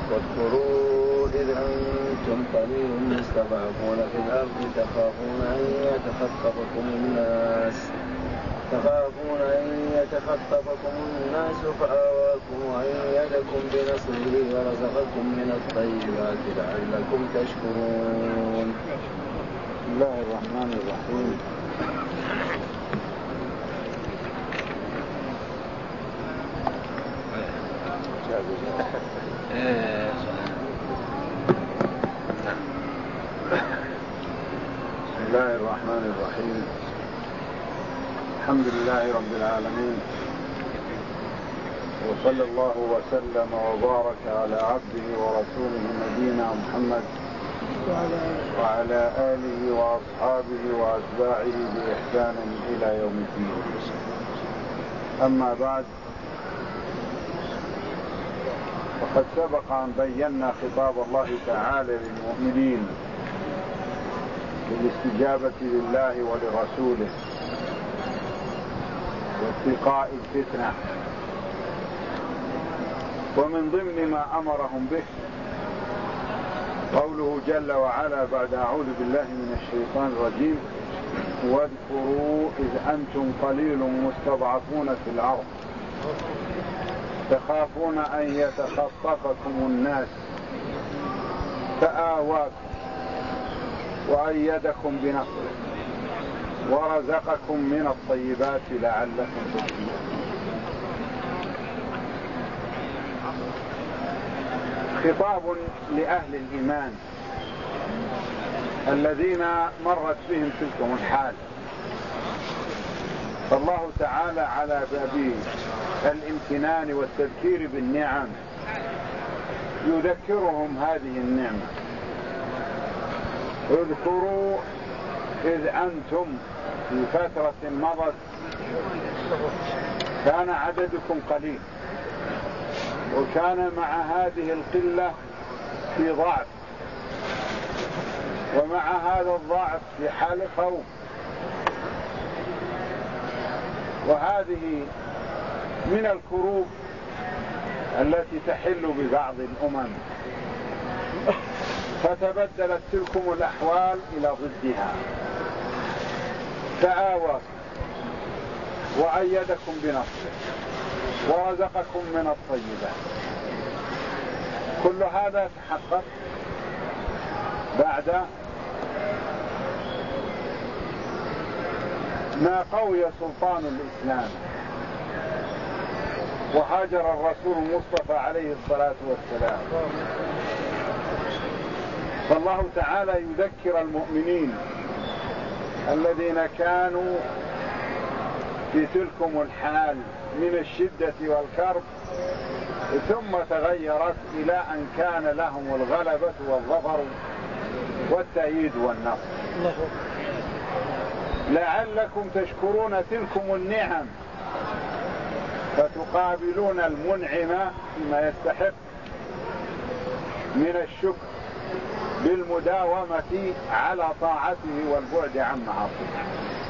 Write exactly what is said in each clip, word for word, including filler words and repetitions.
واذكروا إذ أنتم قليل مستضعفون في الأرض تخافون أن يتخطفكم الناس تخافون أن يتخطفكم الناس فآواكم وأيدكم بنصره ورزقكم من الطيبات لعلكم تشكرون. بسم الله الرحمن الرحيم. بسم الله الرحمن الرحيم. الحمد لله رب العالمين، وصلى الله وسلم وبارك على عبده ورسوله نبينا محمد وعلى آله وأصحابه وأتباعه بإحسان إلى يوم الدين. أما بعد، وقد سبق أن بينا خطاب الله تعالى للمؤمنين بالاستجابة لله ولرسوله واتقاء الفتنة، ومن ضمن ما أمرهم به قوله جل وعلا بعد أعوذ بالله من الشيطان الرجيم: واذكروا إذ أنتم قليل مستضعفون في الأرض تخافون أن يتخطفكم الناس فآواكم وأيدكم بنصره ورزقكم من الطيبات لعلكم تشكرون. خطاب لأهل الإيمان الذين مرت بهم تلكم الحال، فالله تعالى على باب الامتنان والتذكير بالنعم يذكرهم هذه النعمة: اذكروا إذ أنتم في فترة مضت كان عددكم قليل، وكان مع هذه القلة في ضعف، ومع هذا الضعف في حال خوف، وهذه من الكروب التي تحل ببعض الأمم، فتبدلت تلكم الأحوال إلى ضدها، فآواكم وأيدكم بنصره ورزقكم من الطيبات. كل هذا تحقق بعد ما قوي سلطان الإسلام وهاجر الرسول المصطفى عليه الصلاة والسلام. فالله تعالى يذكر المؤمنين الذين كانوا في تلكم الحال من الشدة والكرب، ثم تغيرت إلى أن كان لهم الغلبة والظفر والتأييد والنصر. لعلكم تشكرون تلكم النعم فتقابلون المنعم بما يستحق من الشكر بالمداومة على طاعته والبعد عن معاصيه.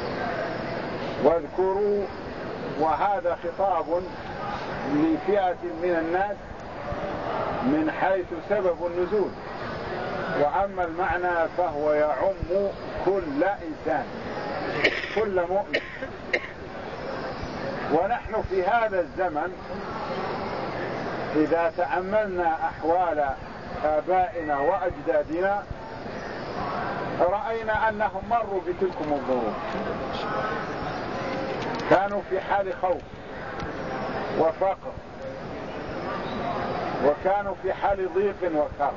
واذكروا، وهذا خطاب لفئة من الناس من حيث سبب النزول، وأما المعنى فهو يعم كل إنسان، كل مؤمن. ونحن في هذا الزمن إذا تأملنا أحوال آبائنا وأجدادنا رأينا أنهم مروا بتلكم الظروف، كانوا في حال خوف وفقر، وكانوا في حال ضيق وكرب.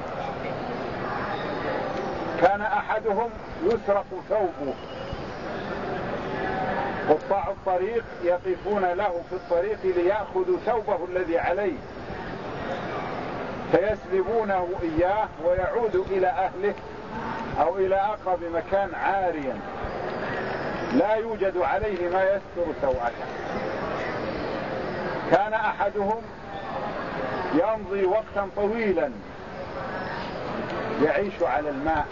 كان أحدهم يسرق ثوبه، قطاع الطريق يقفون له في الطريق ليأخذوا ثوبه الذي عليه، فيسلبونه إياه ويعود إلى أهله أو إلى أقرب مكان عاريا لا يوجد عليه ما يستر سوءته. كان أحدهم يمضي وقتا طويلا يعيش على الماء،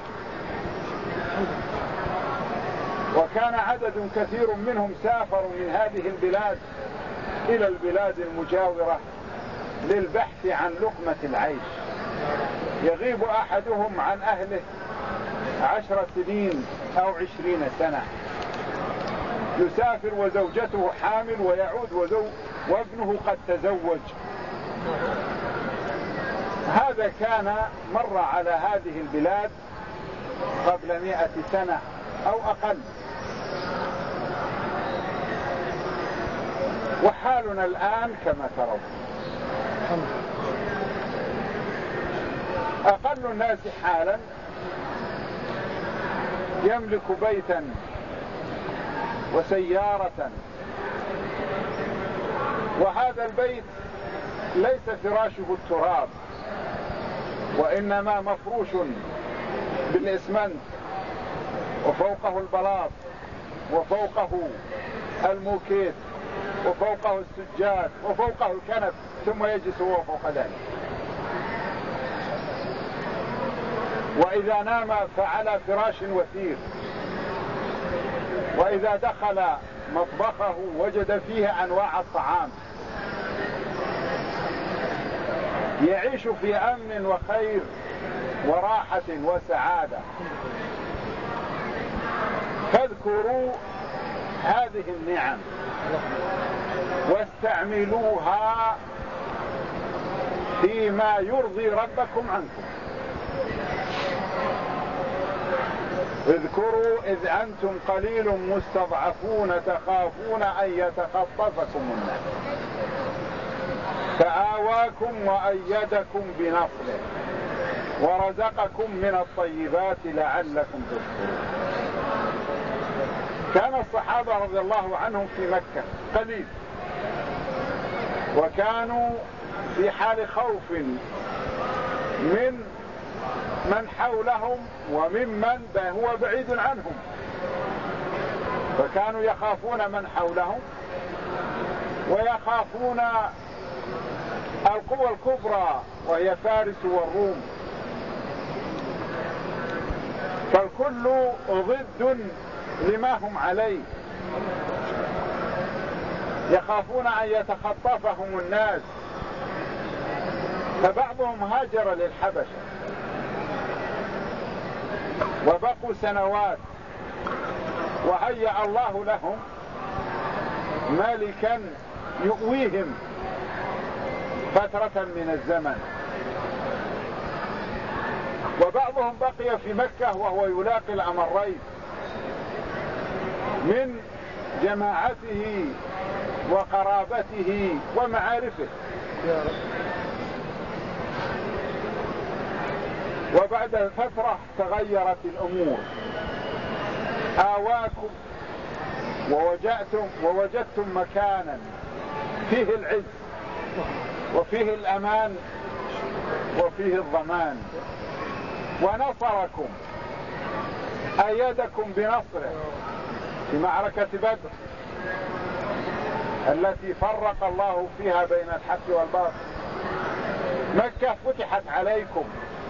وكان عدد كثير منهم سافروا من هذه البلاد إلى البلاد المجاورة للبحث عن لقمة العيش. يغيب أحدهم عن أهله عشر سنين أو عشرين سنة، يسافر وزوجته حامل ويعود وزو وابنه قد تزوج. هذا كان مر على هذه البلاد قبل مئة سنة أو أقل، وحالنا الآن كما ترون. أقل الناس حالا يملك بيتا وسيارة، وهذا البيت ليس فراشه التراب، وإنما مفروش بالإسمنت، وفوقه البلاط، وفوقه الموكيت، وفوقه السجاد، وفوقه الكنف، ثم يجلس هو فوق ذلك. وإذا نام فعلى فراش وثير، وإذا دخل مطبخه وجد فيه أنواع الطعام. يعيش في أمن وخير وراحة وسعادة. فاذكروا هذه النعم واستعملوها فيما يرضي ربكم عنكم. اذكروا إذ أنتم قليل مستضعفون تخافون أن يتخطفكم الناس فآواكم وأيدكم بنصره ورزقكم من الطيبات لعلكم تشكرون. كان الصحابة رضي الله عنهم في مكة قليل، وكانوا في حال خوف من من حولهم وممن هو بعيد عنهم، فكانوا يخافون من حولهم ويخافون القوى الكبرى وهي فارس والروم، فالكل ضد لما هم عليه. يخافون أن يتخطفهم الناس، فبعضهم هاجر للحبشة وبقوا سنوات، وهيأ الله لهم ملكا يؤويهم فترة من الزمن. وبعضهم بقي في مكة وهو يلاقي الأمرين من جماعته وقرابته ومعارفه. وبعد فترة تغيرت الأمور، آواكم ووجدتم, ووجدتم مكانا فيه العز وفيه الأمان وفيه الضمان، ونصركم أيدكم بنصره في معركة بدر التي فرق الله فيها بين الحق والباطل. مكة فتحت عليكم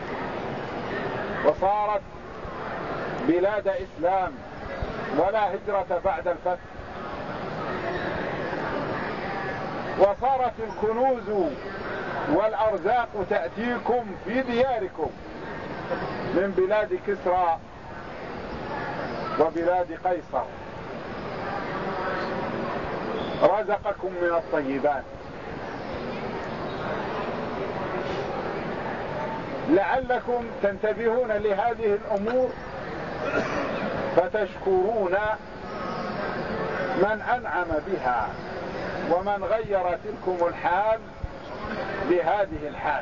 وصارت بلاد إسلام ولا هجرة بعد الفتح، وصارت الكنوز والأرزاق تأتيكم في دياركم من بلاد كسرى وبلاد قيصر. رزقكم من الطيبات لعلكم تنتبهون لهذه الأمور فتشكرون من أنعم بها ومن غير تلكم الحال بهذه الحال.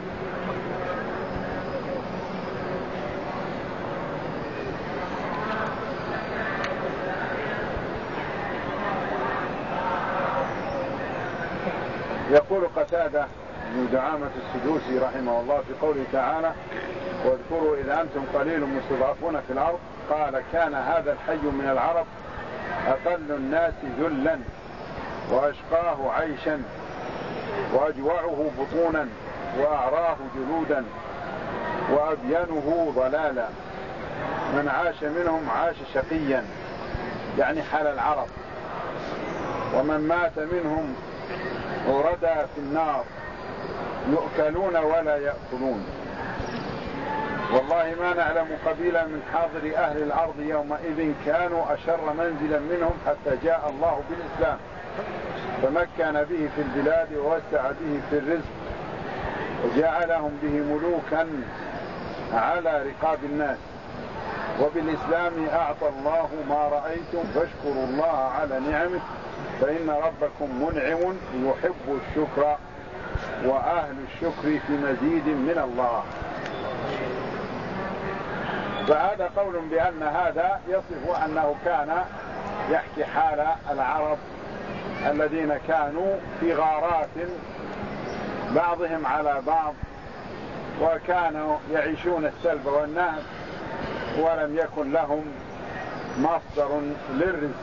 يقول قتادة بن دعامة السدوسي رحمه الله في قوله تعالى: واذكروا إذا أنتم قليل مستضعفون في الأرض، قال: كان هذا الحي من العرب أقل الناس ذلا وأشقاه عيشا وأجوعه بطونا وأعراه جلودا وأبينه ضلالا، من عاش منهم عاش شقيا، يعني حال العرب، ومن مات منهم ورد في النار، يؤكلون ولا يأكلون. والله ما نعلم قبيلا من حاضر أهل الأرض يومئذ كانوا أشر منزلا منهم حتى جاء الله بالإسلام فمكن به في البلاد ووسع به في الرزق وجعلهم به ملوكا على رقاب الناس. وبالإسلام أعطى الله ما رأيتم فاشكروا الله على نعمه فإن ربكم منعم يحب الشكر وأهل الشكر في مزيد من الله. فهذا قول بأن هذا يصف أنه كان يحكي حال العرب الذين كانوا في غارات بعضهم على بعض وكانوا يعيشون السلب والنهب ولم يكن لهم مصدر للرزق.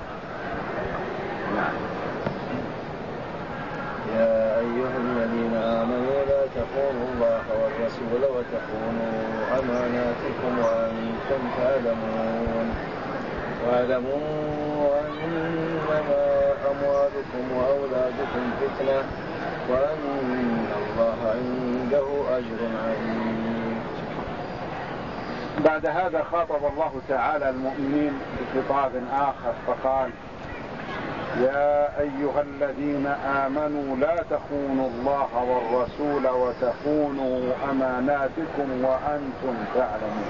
يا أيها الذين آمنوا لا تخونوا الله والرسول وتخونوا أماناتكم وأنتم تعلمون واعلموا أنما أموالكم وأولادكم فتنة وأن الله عنده أجر عظيم. بعد هذا خاطب الله تعالى المؤمنين بخطاب آخر فقال يا أيها الذين آمنوا لا تخونوا الله والرسول وتخونوا أماناتكم وأنتم تعلمون.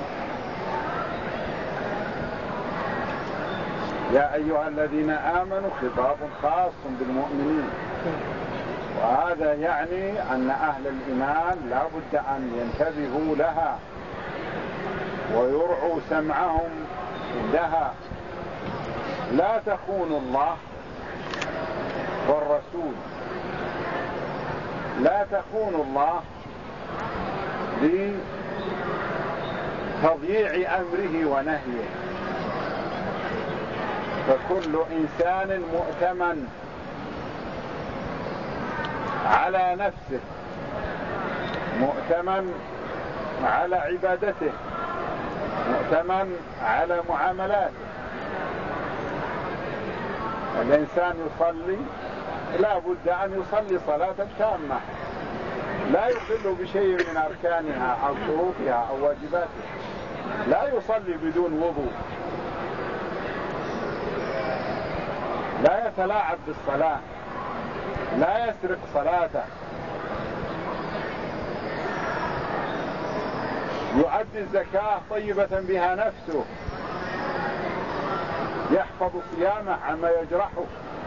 يا أيها الذين آمنوا خطاب خاص بالمؤمنين، وهذا يعني أن أهل الإيمان لا بد أن ينتبهوا لها ويرعوا سمعهم لها. لا تخونوا الله والرسول، لا تخونوا الله لتضييع أمره ونهيه، فكل إنسان مؤتمن على نفسه، مؤتمن على عبادته، مؤتمن على معاملاته. الإنسان يصلي لا بد أن يصلي صلاة تامة لا يخل بشيء من أركانها أو شروطها أو واجباتها، لا يصلي بدون وضوء، لا يتلاعب بالصلاة، لا يسرق صلاته، يؤدي الزكاة طيبة بها نفسه، يحفظ صيامه عما يجرحه،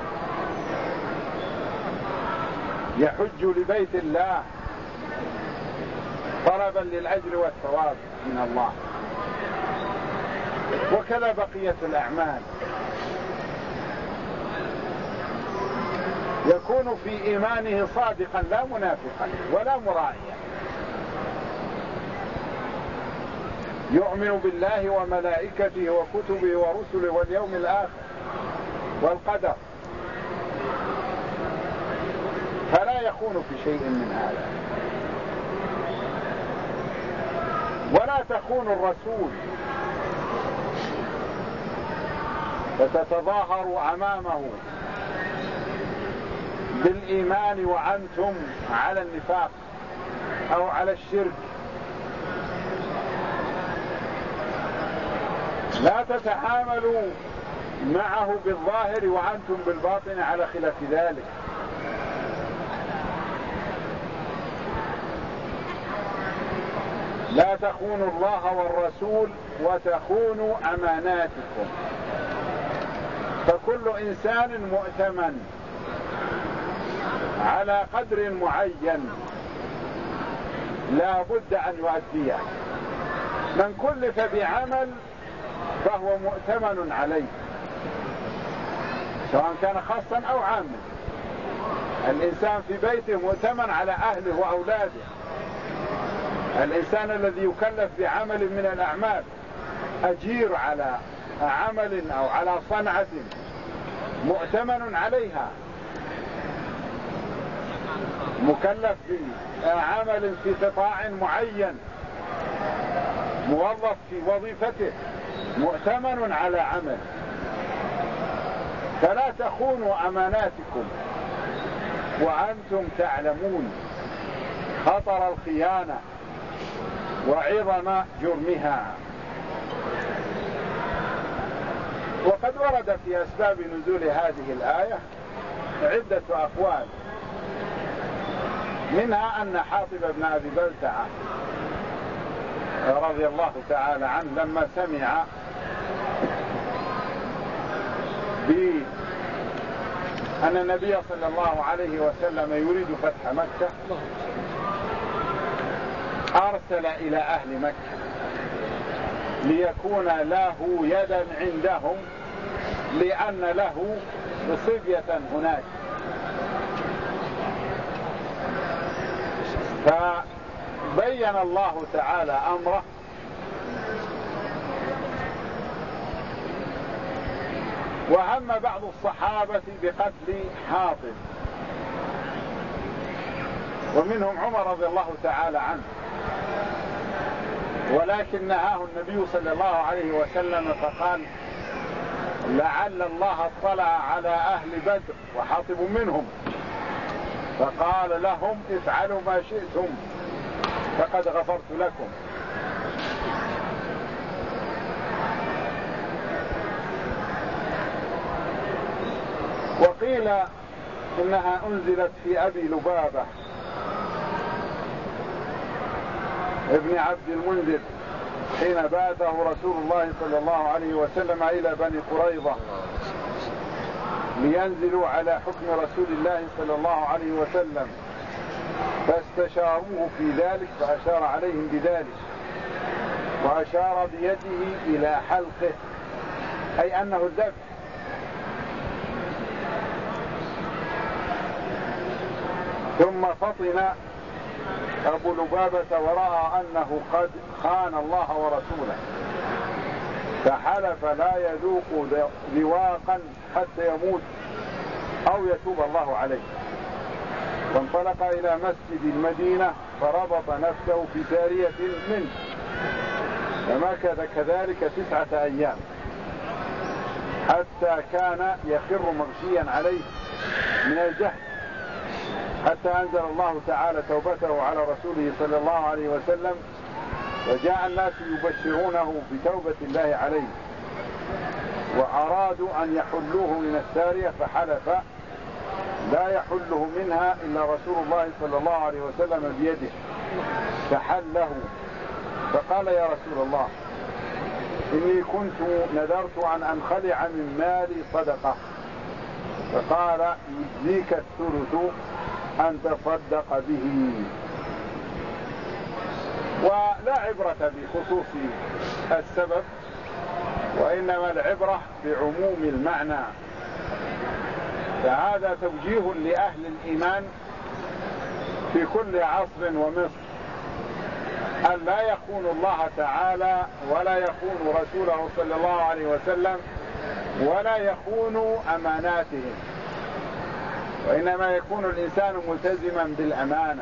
يحج لبيت الله طلبا للأجر والثواب من الله، وكذا بقية الأعمال. يكون في إيمانه صادقا لا منافقا ولا مراعيا، يؤمن بالله وملائكته وكتبه ورسله واليوم الآخر والقدر، فلا يخون في شيء من هذا. ولا تخون الرسول فتتظاهروا أمامه بالإيمان وأنتم على النفاق أو على الشرك. لا تتعاملوا معه بالظاهر وأنتم بالباطن على خلاف ذلك. لا تخونوا الله والرسول وتخونوا أماناتكم. فكل إنسان مؤتمن على قدر معين لا بد أن يؤديه. من كلف بعمل فهو مؤتمن عليه سواء كان خاصا أو عاما. الإنسان في بيته مؤتمن على أهله وأولاده. الإنسان الذي يكلف بعمل من الأعمال أجير على عمل أو على صنعة مؤتمن عليها، مكلف بعمل في قطاع معين، موظف في وظيفته مؤتمن على عمل. فلا تخونوا أماناتكم وأنتم تعلمون. خطر الخيانة وعظم جرمها. وقد ورد في أسباب نزول هذه الآية عدة أقوال، منها أن حاطب بن أبي بلتعة رضي الله تعالى عنه لما سمع بأن النبي صلى الله عليه وسلم يريد فتح مكة أرسل إلى أهل مكة ليكون له يدا عندهم، لأن له صبية هناك. فبين الله تعالى أمره وهم بعض الصحابة بقتل حاطب، ومنهم عمر رضي الله تعالى عنه، ولكن نهاه النبي صلى الله عليه وسلم فقال لعل الله اطلع على أهل بدر وحاطب منهم، فقال لهم افعلوا ما شئتم فقد غفرت لكم. وقيل إنها أنزلت في أبي لبابة ابن عبد المنذر حين بعثه رسول الله صلى الله عليه وسلم إلى بني قريظة لينزلوا على حكم رسول الله صلى الله عليه وسلم، فاستشاروه في ذلك فأشار عليهم بذلك، وأشار بيده إلى حلقه أي أنه الذبح. ثم فطن أبو لبابة ورأى أنه قد خان الله ورسوله، فحلف لا يذوق ذواقا حتى يموت أو يتوب الله عليه، فانطلق إلى مسجد المدينة فربط نفسه في سارية منه، فمكث كذلك تسعة أيام حتى كان يخر مغشيا عليه من الجهل، حتى أنزل الله تعالى توبته على رسوله صلى الله عليه وسلم، وجاء الناس يبشرونه بتوبة الله عليه، وأرادوا أن يحلوه من السارية فحلف لا يحله منها إلا رسول الله صلى الله عليه وسلم بيده، فحله فقال يا رسول الله إني كنت نذرت أن أنخلع من مالي صدقة، فقال يجزيك الثلث أن تصدق به. ولا عبرة بخصوص السبب، وإنما العبرة بعموم المعنى، فهذا توجيه لأهل الإيمان في كل عصر ومصر أن لا يخون الله تعالى ولا يخون رسوله صلى الله عليه وسلم ولا يخون أماناتهم، وإنما يكون الإنسان ملتزما بالأمانة.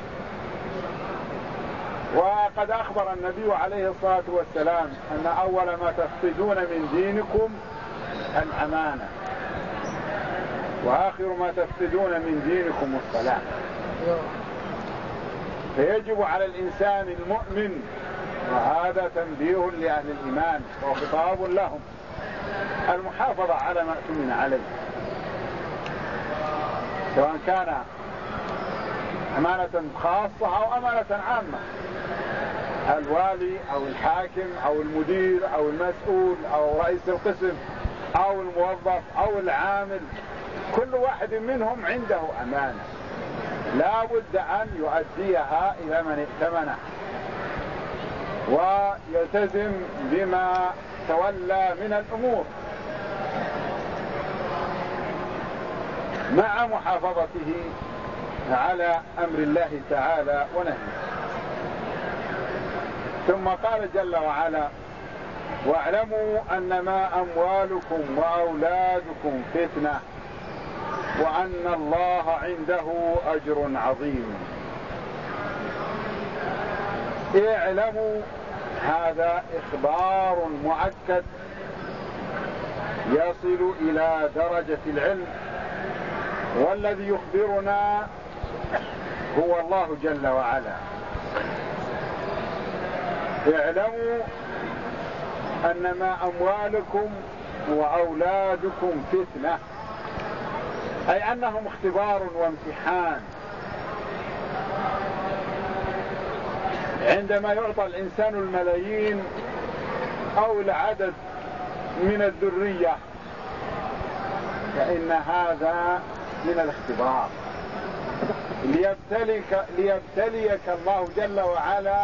وقد أخبر النبي عليه الصلاة والسلام أن أول ما تفقدون من دينكم الأمانة، وآخر ما تفقدون من دينكم الصلاة. فيجب على الإنسان المؤمن، وهذا تنبيه لأهل الإيمان وخطاب لهم، المحافظة على ما اؤتمن عليه، سواء كان أمانة خاصة أو أمانة عامة، الوالي أو الحاكم أو المدير أو المسؤول أو رئيس القسم أو الموظف أو العامل، كل واحد منهم عنده أمانة لا بد أن يؤديها إلى من ائتمنه ويلتزم بما تولى من الأمور مع محافظته على أمر الله تعالى ونهيه. ثم قال جل وعلا واعلموا أنما أموالكم وأولادكم فتنة وأن الله عنده أجر عظيم. اعلموا، هذا إخبار مؤكد يصل إلى درجة العلم، والذي يخبرنا هو الله جل وعلا. اعلموا أنما أموالكم وأولادكم فتنة، أي أنهم اختبار وامتحان. عندما يعطى الإنسان الملايين أو العدد من الذرية فإن هذا من الاختبار ليبتليك, ليبتليك الله جل وعلا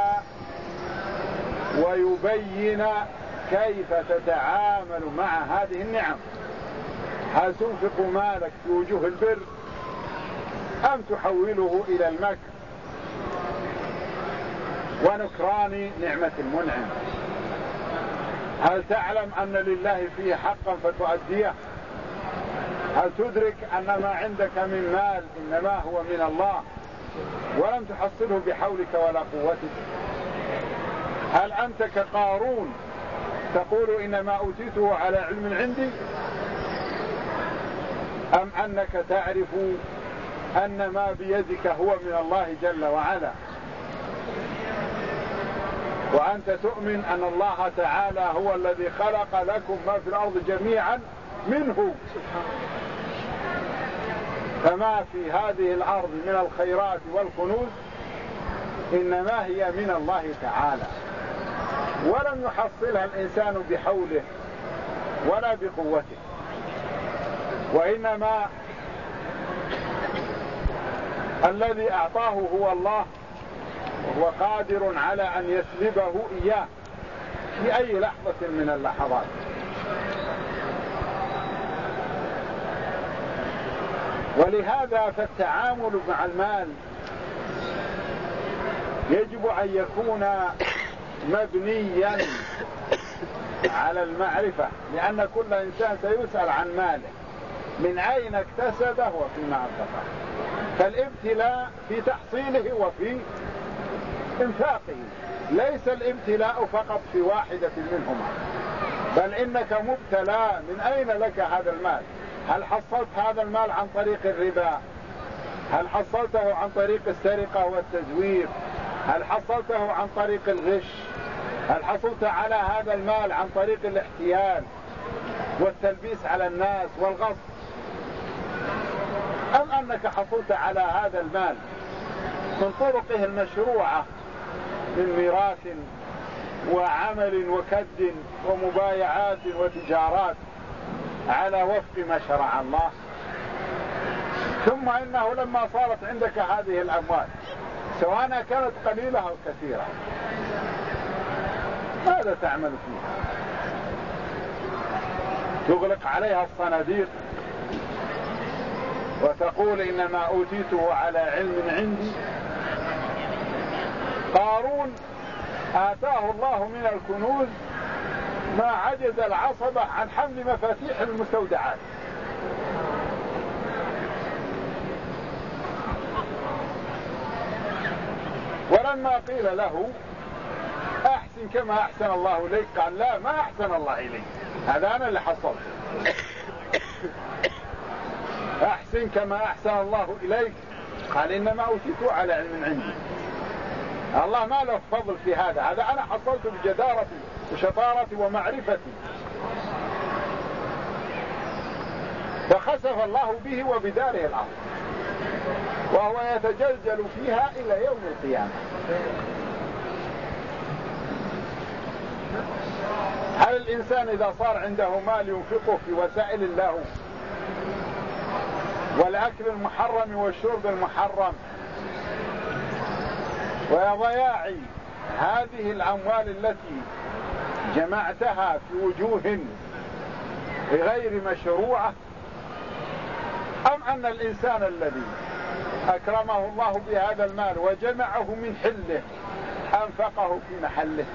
ويبين كيف تتعامل مع هذه النعم. هل تنفق مالك في وجوه البر أم تحوله إلى المكر ونكران نعمة المنعم؟ هل تعلم أن لله فيه حقا فتؤديه؟ هل تدرك أن ما عندك من مال إنما هو من الله ولم تحصله بحولك ولا قوتك؟ هل أنت كقارون تقول إنما أوتيته على علم عندي، أم أنك تعرف أن ما بيدك هو من الله جل وعلا، وأنت تؤمن أن الله تعالى هو الذي خلق لكم ما في الأرض جميعا منه، فما في هذه الأرض من الخيرات والكنوز إنما هي من الله تعالى، ولم يحصلها الإنسان بحوله ولا بقوته، وإنما الذي أعطاه هو الله، وهو قادر على أن يسلبه إياه في أي لحظة من اللحظات. ولهذا فالتعامل مع المال يجب أن يكون مبنيا على المعرفة، لأن كل إنسان سيسأل عن ماله، من أين اكتسبه وفيما أنفقه. فالابتلاء في تحصيله وفي إنفاقه، ليس الابتلاء فقط في واحدة منهما، بل إنك مبتلى من أين لك هذا المال. هل حصلت هذا المال عن طريق الربا؟ هل حصلته عن طريق السرقة والتزوير؟ هل حصلته عن طريق الغش؟ هل حصلت على هذا المال عن طريق الاحتيال والتلبيس على الناس والغصب؟ أم أنك حصلت على هذا المال من طرقه المشروعة من ميراث وعمل وكد ومبايعات وتجارات على وفق ما شرع الله؟ ثم إنه لما صارت عندك هذه الأموال سواء كانت قليلة أو كثيرة ماذا تعمل فيها؟ تغلق عليها الصناديق وتقول إنما أوتيته على علم عندي؟ قارون آتاه الله من الكنوز ما عجز العصبة عن حمل مفاتيح المستودعات. ولما قيل له أحسن كما أحسن الله إليك قال لا، ما أحسن الله إليك، هذا أنا اللي حصلت. أحسن كما أحسن الله إليك قال إنما أوتيته على علم عندي. الله ما له فضل في هذا، هذا أنا حصلت بجدارتي وشطارتي ومعرفتي. فخسف الله به وبداره الأرض وهو يتجلجل فيها إلى يوم القيامة. هل الإنسان إذا صار عنده مال ينفقه في وسائل اللهو والأكل المحرم والشرب المحرم وضياع هذه الأموال التي جمعتها في وجوه غير مشروعة، أم أن الإنسان الذي أكرمه الله بهذا المال وجمعه من حله أنفقه في محله،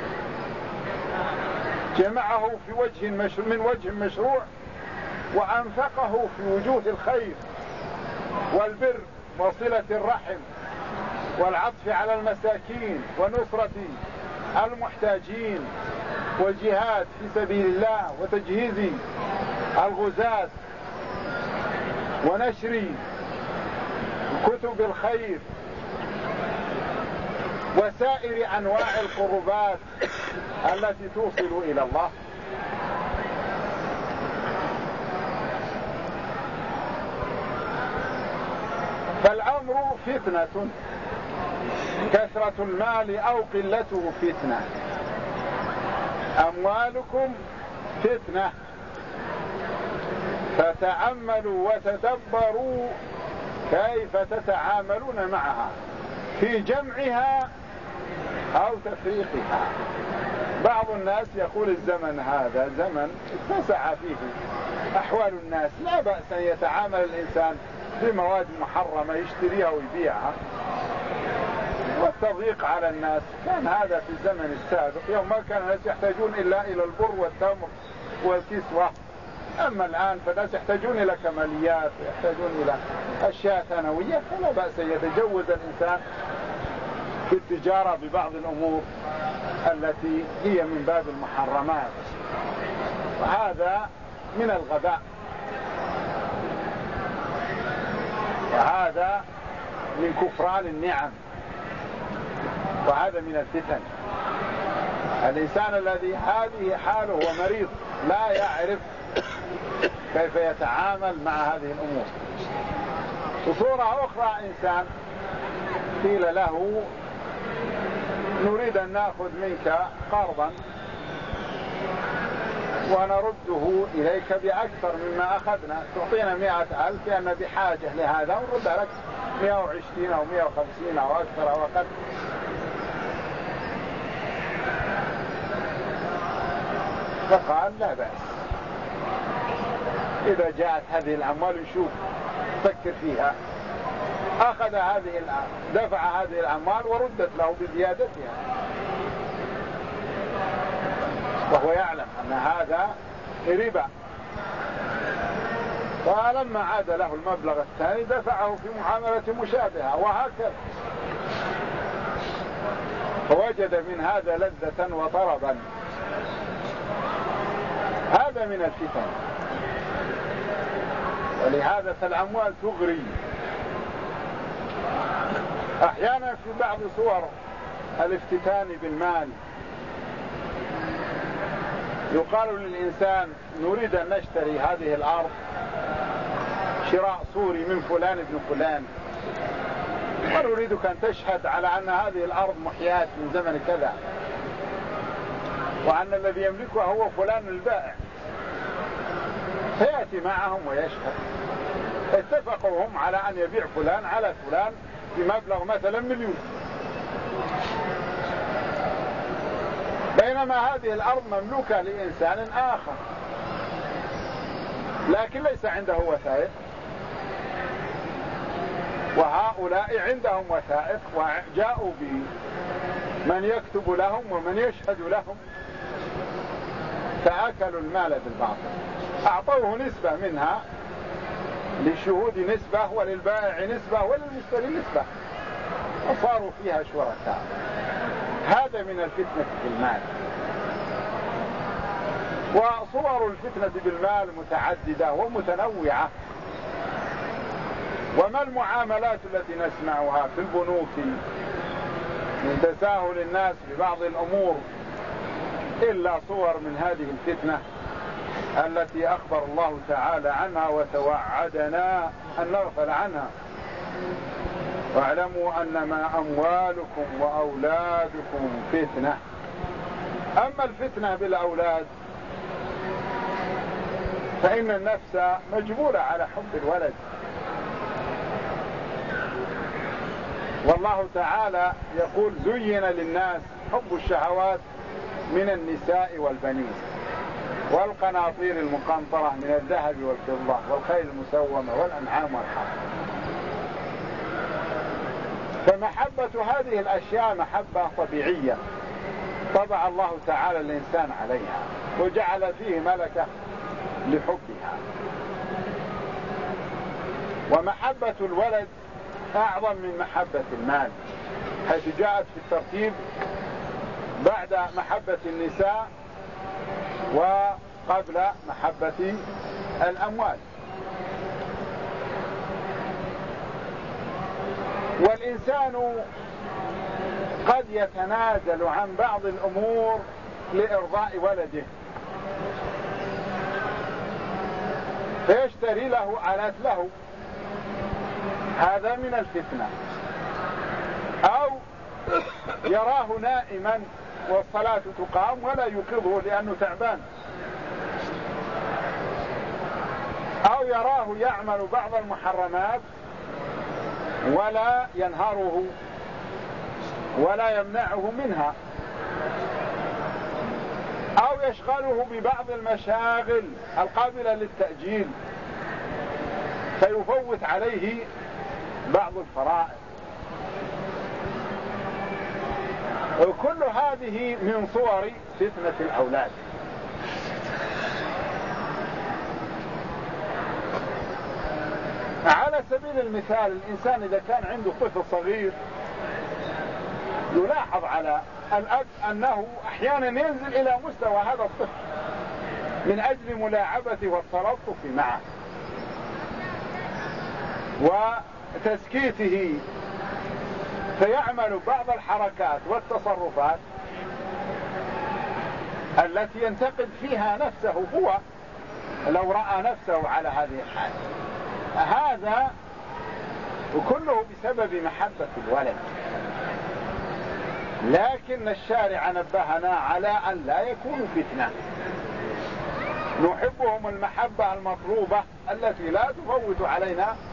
جمعه في وجه مشروع من وجه مشروع وأنفقه في وجوه الخير والبر وصلة الرحم والعطف على المساكين ونصرة المحتاجين والجهاد في سبيل الله وتجهيز الغزاة ونشر كتب بالخير وسائر أنواع القربات التي توصل إلى الله. فالأمر فتنة، كثرة المال أو قلته فتنة. أموالكم فتنة، فتأملوا وتدبروا كيف تتعاملون معها في جمعها أو تفريقها. بعض الناس يقول الزمن هذا زمن اتسع فيه أحوال الناس، لا بأس أن يتعامل الإنسان بمواد محرمة يشتريها ويبيعها، والتضييق على الناس كان هذا في الزمن السابق، يوم ما كان الناس يحتاجون إلا إلى البر والتمر والكسوة. أما الآن فالناس يحتاجون إلى كماليات ويحتاجون إلى أشياء ثانوية، فلا بأس أن يتجوز الإنسان في التجارة ببعض الأمور التي هي من باب المحرمات، وهذا من الغباء، وهذا من كفران النعم، وهذا من الفتن. الإنسان الذي هذه حاله ومريض لا يعرف كيف يتعامل مع هذه الأمور. بصورة أخرى إنسان قيل له نريد أن نأخذ منك قرضا ونرده إليك بأكثر مما أخذنا، تعطينا مئة ألف لأن بحاجة لهذا ونرد لك مئة وعشرين أو مئة وخمسين أو أكثر أو أقل. فقال لا بأس، إذا جاءت هذه الأموال نشوف فكر فيها. أخذ هذه دفع هذه الأموال وردت له بزيادتها، وهو يعلم أن هذا ربا. فلما عاد له المبلغ الثاني دفعه في معاملة مشابهة، وهكذا. فوجد من هذا لذة وطربا. هذا من الفتن، ولهذا فالأموال تغري. أحيانا في بعض صور الافتتان بالمال يقال للإنسان نريد أن نشتري هذه الأرض شراء صوري من فلان ابن فلان، ونريدك أن تشهد على أن هذه الأرض محياة من زمن كذا، وأن الذي يملكها هو فلان البائع. فيأتي معهم ويشهد، اتفقوا هم على أن يبيع فلان على فلان بمبلغ مثلا مليون، بينما هذه الأرض مملوكة لإنسان آخر لكن ليس عنده وثائق، وهؤلاء عندهم وثائق وجاءوا بمن يكتب لهم ومن يشهد لهم، فأكلوا المال بالباطل. أعطوه نسبة منها، للشهود نسبة وللبائع نسبة وللمشتري نسبة، وصاروا فيها شركاء. هذا من الفتنة بالمال. وصور الفتنة بالمال متعددة ومتنوعة. وما المعاملات التي نسمعها في البنوك من تساهل الناس ببعض الأمور إلا صور من هذه الفتنة التي أخبر الله تعالى عنها وتوعدنا أن نغفل عنها. واعلموا أنما أموالكم وأولادكم فتنة. أما الفتنة بالأولاد فإن النفس مجبولة على حب الولد، والله تعالى يقول زين للناس حب الشهوات من النساء والبنين والقناطير المقنطرة من الذهب والفضة والخيل المسومة والأنعام والحرث. فمحبة هذه الأشياء محبة طبيعية طبع الله تعالى الإنسان عليها وجعل فيه ملكة لحبها. ومحبة الولد أعظم من محبة المال، حيث جاءت في الترتيب بعد محبة النساء وقبل محبة الأموال. والإنسان قد يتنازل عن بعض الأمور لإرضاء ولده، فيشتري له آلات له، هذا من الفتنة. أو يراه نائما والصلاة تقام ولا يوقظه لأنه تعبان، أو يراه يعمل بعض المحرمات ولا ينهره ولا يمنعه منها، أو يشغله ببعض المشاغل القابلة للتأجيل فيفوت عليه بعض الفرائض. كل هذه من صور فتنة الأولاد. على سبيل المثال، الإنسان إذا كان عنده طفل صغير يلاحظ على الأب أنه أحيانا ينزل إلى مستوى هذا الطفل من أجل ملاعبته والتلطف معه وتسكيته، فيعمل بعض الحركات والتصرفات التي ينتقد فيها نفسه هو لو رأى نفسه على هذه الحال. هذا وكله بسبب محبة الولد، لكن الشارع نبهنا على أن لا يكونوا فتنة، نحبهم المحبة المطلوبة التي لا تفوت علينا